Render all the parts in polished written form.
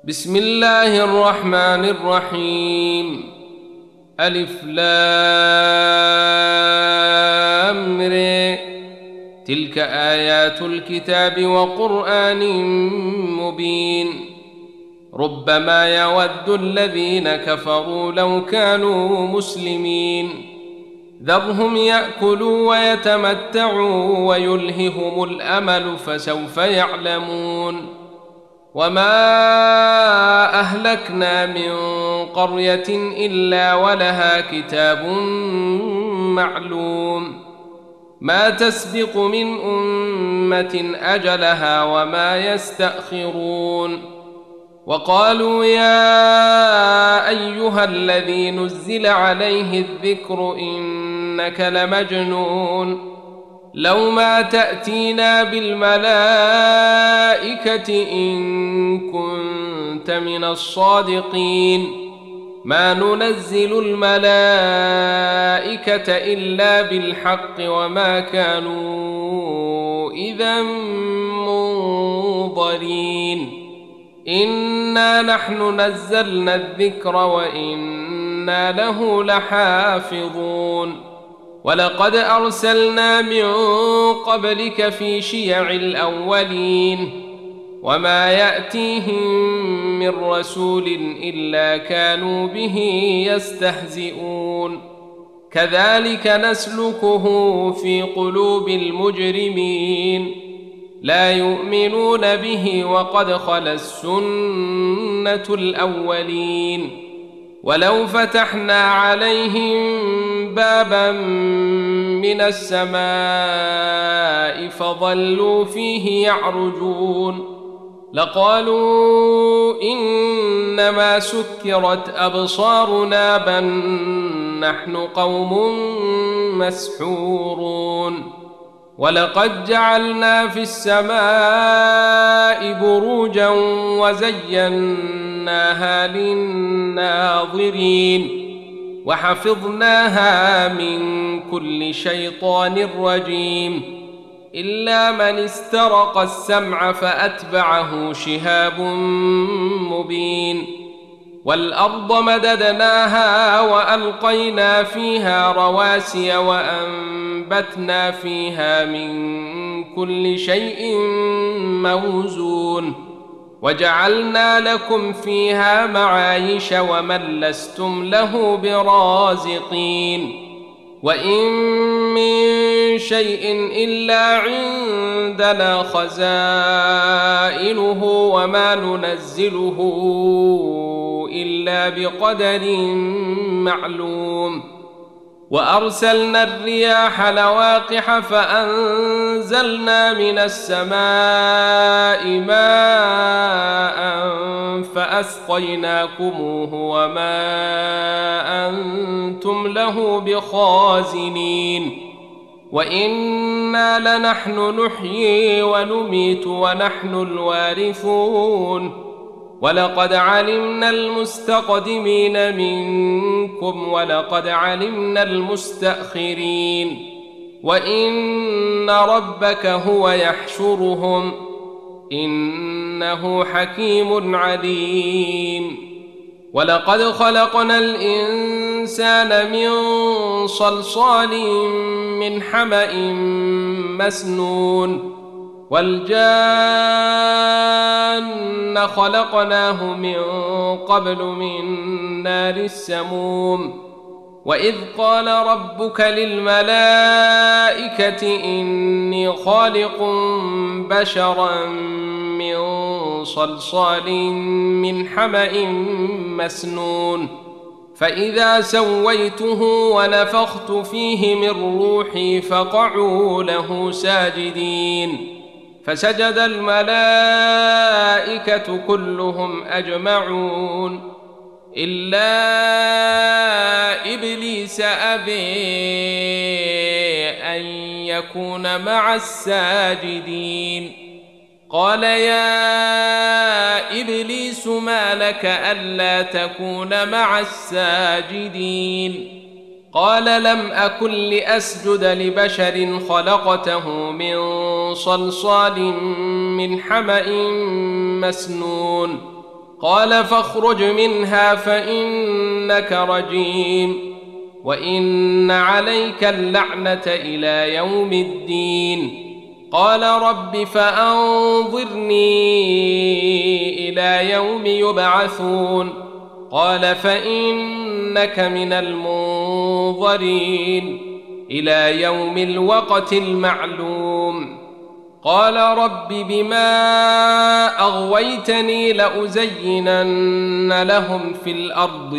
بسم الله الرحمن الرحيم. ألف لام ر. تلك آيات الكتاب وقرآن مبين. ربما يود الذين كفروا لو كانوا مسلمين. ذرهم يأكلوا ويتمتعوا ويلههم الأمل فسوف يعلمون. وما أهلكنا من قرية إلا ولها كتاب معلوم ما تسبق من أمة أجلها وما يستأخرون. وقالوا يا أيها الذي نزل عليه الذكر إنك لمجنون لو ما تأتينا بالملائكة إن كنت من الصادقين ما ننزل الملائكة إلا بالحق وما كانوا إذا منظرين. إنا نحن نزلنا الذكر وإنا له لحافظون. ولقد أرسلنا من قبلك في شيع الأولين وما يأتيهم من رسول إلا كانوا به يستهزئون. كذلك نسلكه في قلوب المجرمين لا يؤمنون به وقد خلت سنة الأولين. ولو فتحنا عليهم بابا من السماء فظلوا فيه يعرجون لقالوا إنما سكرت أبصارنا بل نحن قوم مسحورون. ولقد جعلنا في السماء بروجا وزيناها للناظرين وحفظناها من كل شيطان رجيم إلا من استرق السمع فأتبعه شهاب مبين. والأرض مددناها وألقينا فيها رواسي وأنبتنا فيها من كل شيء موزون وجعلنا لكم فيها معايش ومن لستم له برازقين. وإن من شيء إلا عندنا خزائنه وما ننزله إلا بقدر معلوم. وأرسلنا الرياح لواقح فأنزلنا من السماء ماء فأسقيناكموه وما أنتم له بخازنين. وإنا لنحن نحيي ونميت ونحن الوارثون. ولقد علمنا المستقدمين منكم ولقد علمنا المستأخرين. وإن ربك هو يحشرهم إنه حكيم عليم. ولقد خلقنا الإنسان من صلصال من حمأ مسنون والجان خلقناه من قبل من نار السموم. وإذ قال ربك للملائكة إني خالق بشرا من صلصال من حمأ مسنون فإذا سويته ونفخت فيه من روحي فقعوا له ساجدين فسجد الملائكة كلهم أجمعون إلا إبليس أبي أن يكون مع الساجدين. قال يا إبليس ما لك ألا تكون مع الساجدين؟ قال لم أكن لأسجد لبشر خلقته من صلصال من حمأ مسنون قال فاخرج منها فإنك رجيم وإن عليك اللعنة إلى يوم الدين. قال رب فأنظرني إلى يوم يبعثون. قال فإنك من المنظرين إلى يوم الوقت المعلوم. قال رب بما أغويتني لأزينن لهم في الأرض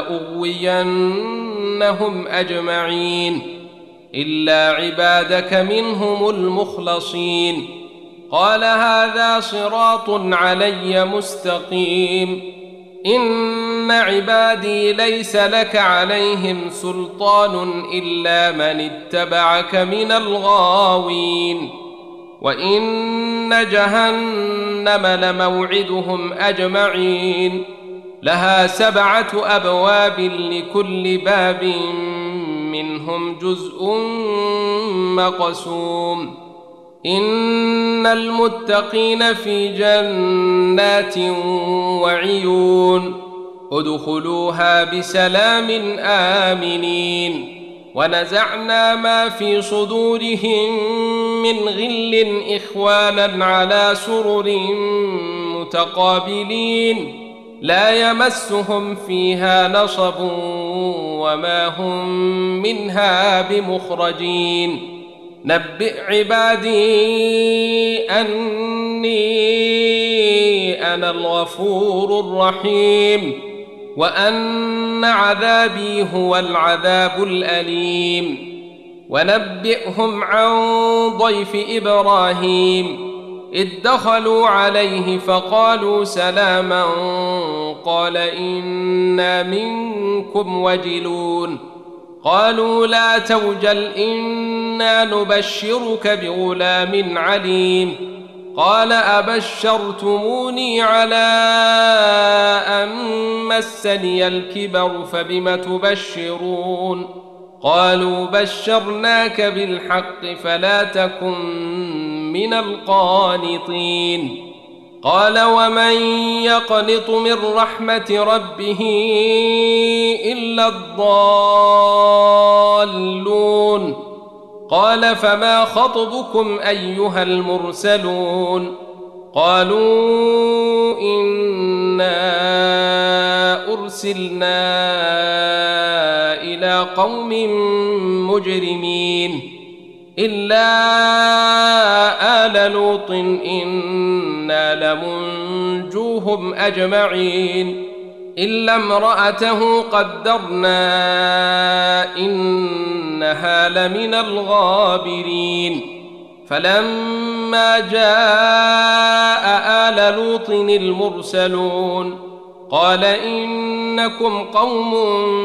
ولأغوينهم أجمعين إلا عبادك منهم المخلصين. قال هذا صراط علي مستقيم. إن عبادي ليس لك عليهم سلطان إلا من اتبعك من الغاوين. وإن جهنم لموعدهم أجمعين لها 7 أبواب لكل باب منهم جزء مقسوم. إن المتقين في جنات وعيون ادخلوها بسلام آمنين. ونزعنا ما في صدورهم من غل إخوانا على سرر متقابلين لا يمسهم فيها نصب وما هم منها بمخرجين. نبئ عبادي أني أنا الغفور الرحيم وأن عذابي هو العذاب الأليم. ونبئهم عن ضيف إبراهيم إذ دخلوا عليه فقالوا سلاما قال إنا منكم وجلون. قالوا لا توجل إنا نبشرك بغلام عليم. قال أبشرتموني على أن مسني الكبر فبم تبشرون. قالوا بشرناك بالحق فلا تكن من القانطين. قال ومن يقنط من رحمة ربه إلا الضالون. قال فما خطبكم أيها المرسلون. قالوا إنا أرسلنا إلى قوم مجرمين إلا آل لوط إنا لمنجوهم أجمعين إلا امرأته قدرنا إنها لمن الغابرين. فلما جاء آل لوط المرسلون قال إنكم قوم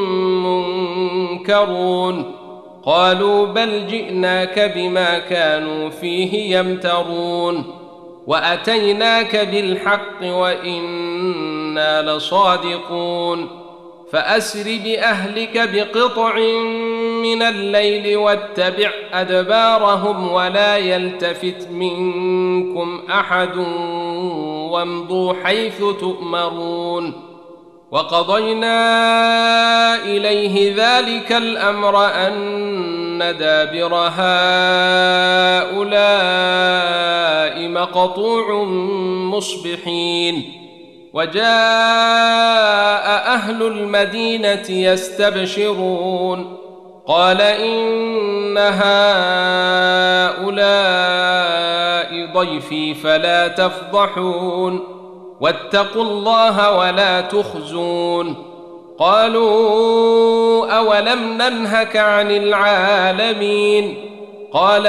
منكرون. قالوا بل جئناك بما كانوا فيه يمترون وأتيناك بالحق وإنا لصادقون. فأسر بأهلك بقطع من الليل واتبع أدبارهم ولا يلتفت منكم أحد وامضوا حيث تؤمرون. وقضينا إليه ذلك الأمر أن دابر هؤلاء مقطوع مصبحين. وجاء أهل المدينة يستبشرون قال إن هؤلاء ضيفي فلا تفضحون واتقوا الله ولا تخزون. قالوا أولم ننهك عن العالمين. قال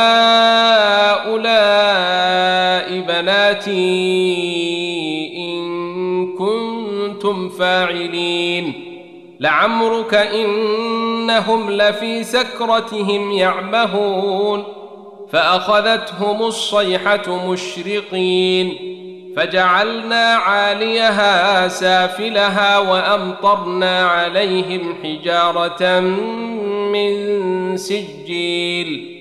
هؤلاء بناتي إن كنتم فاعلين. لعمرك إنهم لفي سكرتهم يعمهون. فأخذتهم الصيحة مشرقين فجعلنا عاليها سافلها وأمطرنا عليهم حجارة من سجيل.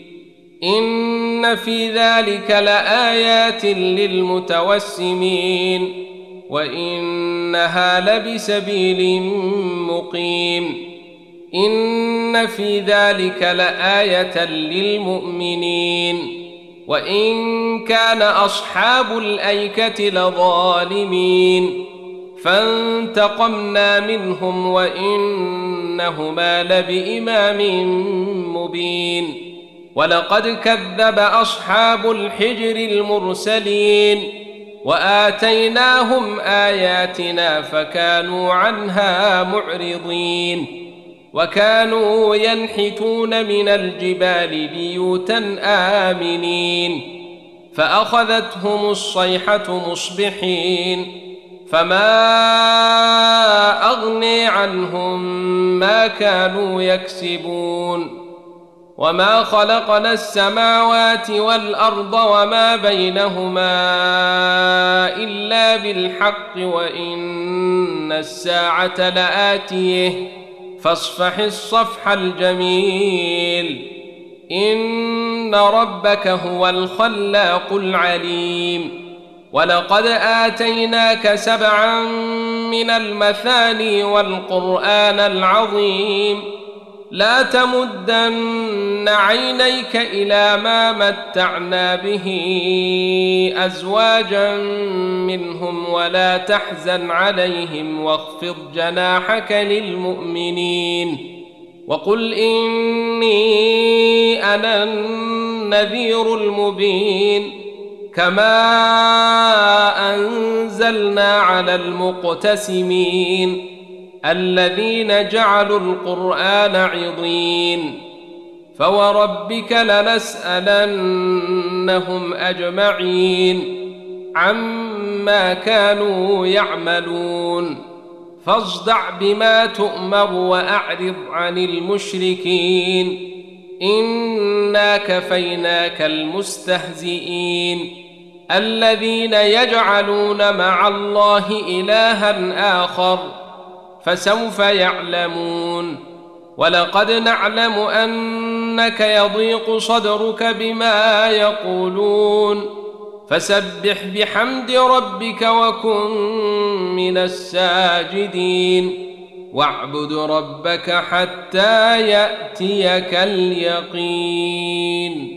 إن في ذلك لآيات للمتوسمين. وإنها لبسبيل مقيم إن في ذلك لآية للمؤمنين وإن كان أصحاب الأيكة لظالمين فانتقمنا منهم وإنهما لبإمام مبين ولقد كذب أصحاب الحجر المرسلين وآتيناهم آياتنا فكانوا عنها معرضين وكانوا ينحتون من الجبال بيوتا آمنين فأخذتهم الصيحة مصبحين فما أغني عنهم ما كانوا يكسبون وما خلقنا السماوات والأرض وما بينهما إلا بالحق وإن الساعة لآتيه فاصفح الصفح الجميل إن ربك هو الخلاق العليم ولقد آتيناك 7 من المثاني والقرآن العظيم لا تمدن عينيك إلى ما متعنا به أزواجا منهم ولا تحزن عليهم واخفض جناحك للمؤمنين وقل إني أنا النذير المبين كما أنزلنا على المقتسمين الذين جعلوا القرآن عضين فوربك لنسألنهم أجمعين عما كانوا يعملون فاصدع بما تؤمر وأعرض عن المشركين إنا كفيناك المستهزئين الذين يجعلون مع الله إلها آخر فسوف يعلمون ولقد نعلم أنك يضيق صدرك بما يقولون فسبح بحمد ربك وكن من الساجدين واعبد ربك حتى يأتيك اليقين